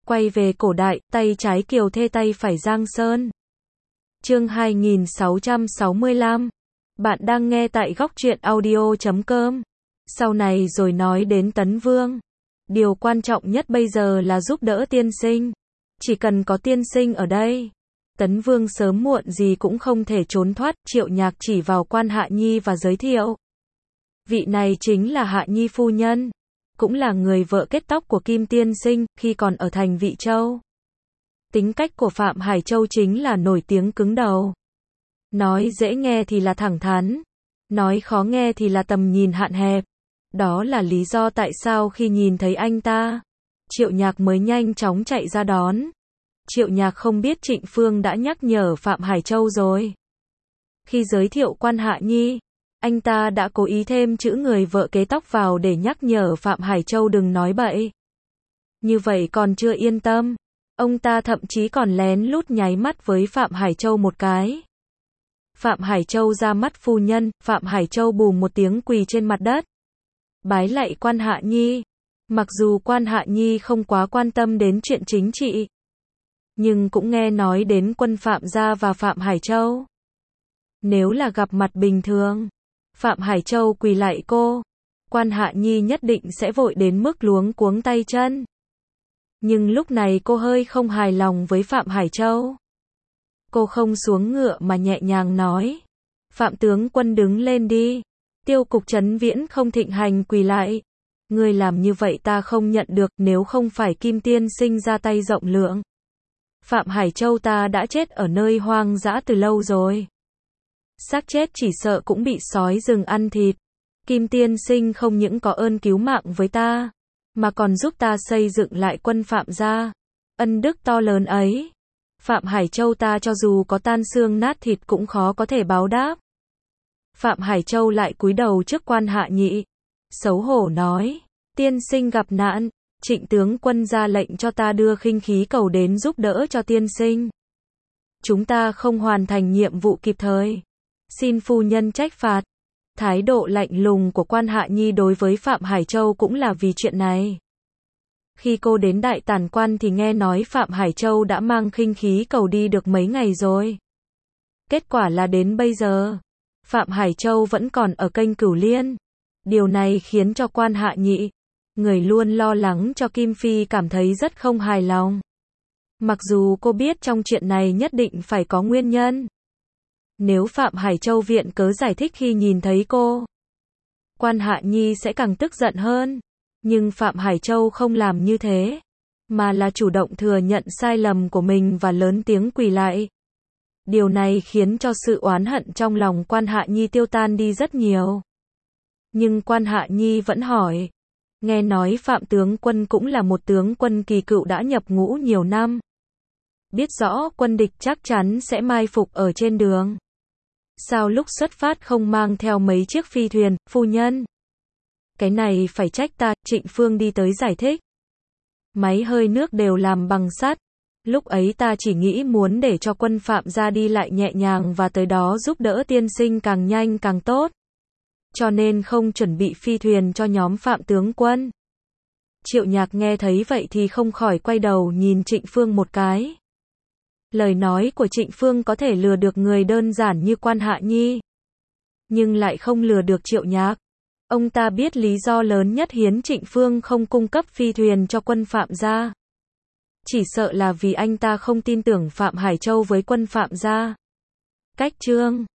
Quay về cổ đại, tay trái Kiều Thê tay phải Giang Sơn. Chương 2665. Bạn đang nghe tại góc truyện audio.com. Sau này rồi nói đến Tấn Vương. Điều quan trọng nhất bây giờ là giúp đỡ tiên sinh. Chỉ cần có tiên sinh ở đây, Tấn Vương sớm muộn gì cũng không thể trốn thoát. Triệu Nhạc chỉ vào Quan Hạ Nhi và giới thiệu. Vị này chính là Hạ Nhi phu nhân, cũng là người vợ kết tóc của Kim tiên sinh, khi còn ở thành Vị Châu. Tính cách của Phạm Hải Châu chính là nổi tiếng cứng đầu. Nói dễ nghe thì là thẳng thắn, nói khó nghe thì là tầm nhìn hạn hẹp. Đó là lý do tại sao khi nhìn thấy anh ta, Triệu Nhạc mới nhanh chóng chạy ra đón. Triệu Nhạc không biết Trịnh Phương đã nhắc nhở Phạm Hải Châu rồi. Khi giới thiệu Quan Hạ Nhi, anh ta đã cố ý thêm chữ người vợ kế tóc vào để nhắc nhở Phạm Hải Châu đừng nói bậy. Như vậy còn chưa yên tâm, ông ta thậm chí còn lén lút nháy mắt với Phạm Hải Châu một cái. Phạm Hải Châu ra mắt phu nhân. Phạm Hải Châu bùm một tiếng quỳ trên mặt đất, bái lạy Quan Hạ Nhi. Mặc dù Quan Hạ Nhi không quá quan tâm đến chuyện chính trị, nhưng cũng nghe nói đến quân Phạm gia và Phạm Hải Châu. Nếu là gặp mặt bình thường, Phạm Hải Châu quỳ lạy cô, Quan Hạ Nhi nhất định sẽ vội đến mức luống cuống tay chân. Nhưng lúc này cô hơi không hài lòng với Phạm Hải Châu. Cô không xuống ngựa mà nhẹ nhàng nói, Phạm tướng quân đứng lên đi. Tiêu cục Trấn Viễn không thịnh hành quỳ lại. Ngươi làm như vậy ta không nhận được, nếu không phải Kim tiên sinh ra tay rộng lượng, Phạm Hải Châu ta đã chết ở nơi hoang dã từ lâu rồi. Xác chết chỉ sợ cũng bị sói rừng ăn thịt. Kim tiên sinh không những có ơn cứu mạng với ta, mà còn giúp ta xây dựng lại quân Phạm gia. Ân đức to lớn ấy, Phạm Hải Châu ta cho dù có tan xương nát thịt cũng khó có thể báo đáp. Phạm Hải Châu lại cúi đầu trước Quan Hạ Nhị, xấu hổ nói, tiên sinh gặp nạn, Trịnh tướng quân ra lệnh cho ta đưa khinh khí cầu đến giúp đỡ cho tiên sinh. Chúng ta không hoàn thành nhiệm vụ kịp thời, xin phu nhân trách phạt. Thái độ lạnh lùng của Quan Hạ Nhi đối với Phạm Hải Châu cũng là vì chuyện này. Khi cô đến Đại Tản Quan thì nghe nói Phạm Hải Châu đã mang khinh khí cầu đi được mấy ngày rồi. Kết quả là đến bây giờ, Phạm Hải Châu vẫn còn ở kênh Cửu Liên. Điều này khiến cho Quan Hạ Nhị, người luôn lo lắng cho Kim Phi, cảm thấy rất không hài lòng. Mặc dù cô biết trong chuyện này nhất định phải có nguyên nhân. Nếu Phạm Hải Châu viện cớ giải thích khi nhìn thấy cô, Quan Hạ Nhi sẽ càng tức giận hơn. Nhưng Phạm Hải Châu không làm như thế, mà là chủ động thừa nhận sai lầm của mình và lớn tiếng quỳ lại. Điều này khiến cho sự oán hận trong lòng Quan Hạ Nhi tiêu tan đi rất nhiều. Nhưng Quan Hạ Nhi vẫn hỏi, nghe nói Phạm tướng quân cũng là một tướng quân kỳ cựu đã nhập ngũ nhiều năm, biết rõ quân địch chắc chắn sẽ mai phục ở trên đường. Sao lúc xuất phát không mang theo mấy chiếc phi thuyền, phu nhân? Cái này phải trách ta. Trịnh Phương đi tới giải thích. Máy hơi nước đều làm bằng sắt. Lúc ấy ta chỉ nghĩ muốn để cho quân Phạm gia đi lại nhẹ nhàng và tới đó giúp đỡ tiên sinh càng nhanh càng tốt. Cho nên không chuẩn bị phi thuyền cho nhóm Phạm tướng quân. Triệu Nhạc nghe thấy vậy thì không khỏi quay đầu nhìn Trịnh Phương một cái. Lời nói của Trịnh Phương có thể lừa được người đơn giản như Quan Hạ Nhi, nhưng lại không lừa được Triệu Nhạc. Ông ta biết lý do lớn nhất khiến Trịnh Phương không cung cấp phi thuyền cho quân Phạm gia. Chỉ sợ là vì anh ta không tin tưởng Phạm Hải Châu với quân Phạm gia. Cách chương